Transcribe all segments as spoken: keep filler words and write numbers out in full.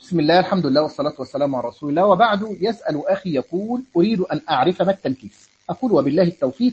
بسم الله، الحمد لله، والصلاة والسلام على رسول الله، وبعد. يسأل أخي يقول: أريد أن أعرف ما التنكيس. أقول: وبالله التوفيق.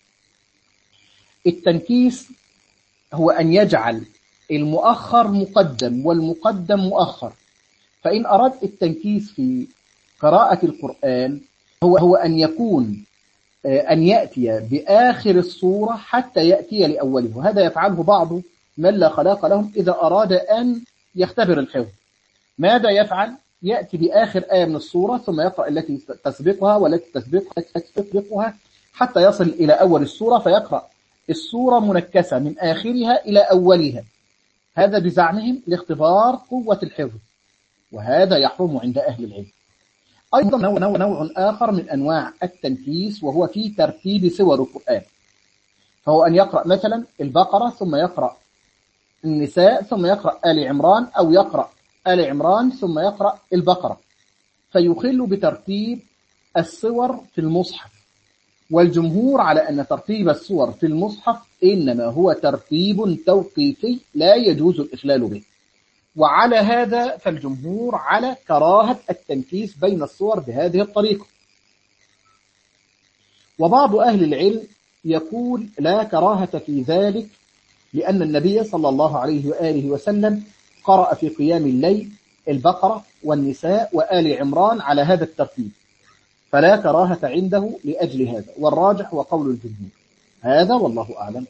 التنكيس هو أن يجعل المؤخر مقدم والمقدم مؤخر. فإن أردت التنكيس في قراءة القرآن هو هو أن يكون أن يأتي بآخر السورة حتى يأتي لأوله، وهذا يفعله بعض من لا خلاق لهم إذا أراد أن يختبر الحفظ. ماذا يفعل؟ يأتي بآخر آية من السورة ثم يقرأ التي تسبقها والتي تسبقها تسبقها حتى يصل إلى أول السورة، فيقرأ السورة منكسة من آخرها إلى أولها. هذا بزعمهم لاختبار قوة الحفظ، وهذا يحرم عند أهل العلم. أيضا نوع, نوع, نوع آخر من أنواع التنكيس وهو في ترتيب سور القرآن، فهو أن يقرأ مثلا البقرة ثم يقرأ النساء ثم يقرأ آل عمران، أو يقرأ آل عمران ثم يقرأ البقرة، فيخل بترتيب السور في المصحف. والجمهور على أن ترتيب السور في المصحف إنما هو ترتيب توقيفي لا يجوز الإخلال به، وعلى هذا فالجمهور على كراهة التنكيس بين السور بهذه الطريقة. وبعض أهل العلم يقول لا كراهة في ذلك، لأن النبي صلى الله عليه وآله وسلم قرأ في قيام الليل البقرة والنساء وآل عمران على هذا الترتيب، فلا كراهة عنده لأجل هذا، والراجح وقول الجمهور. هذا والله أعلم.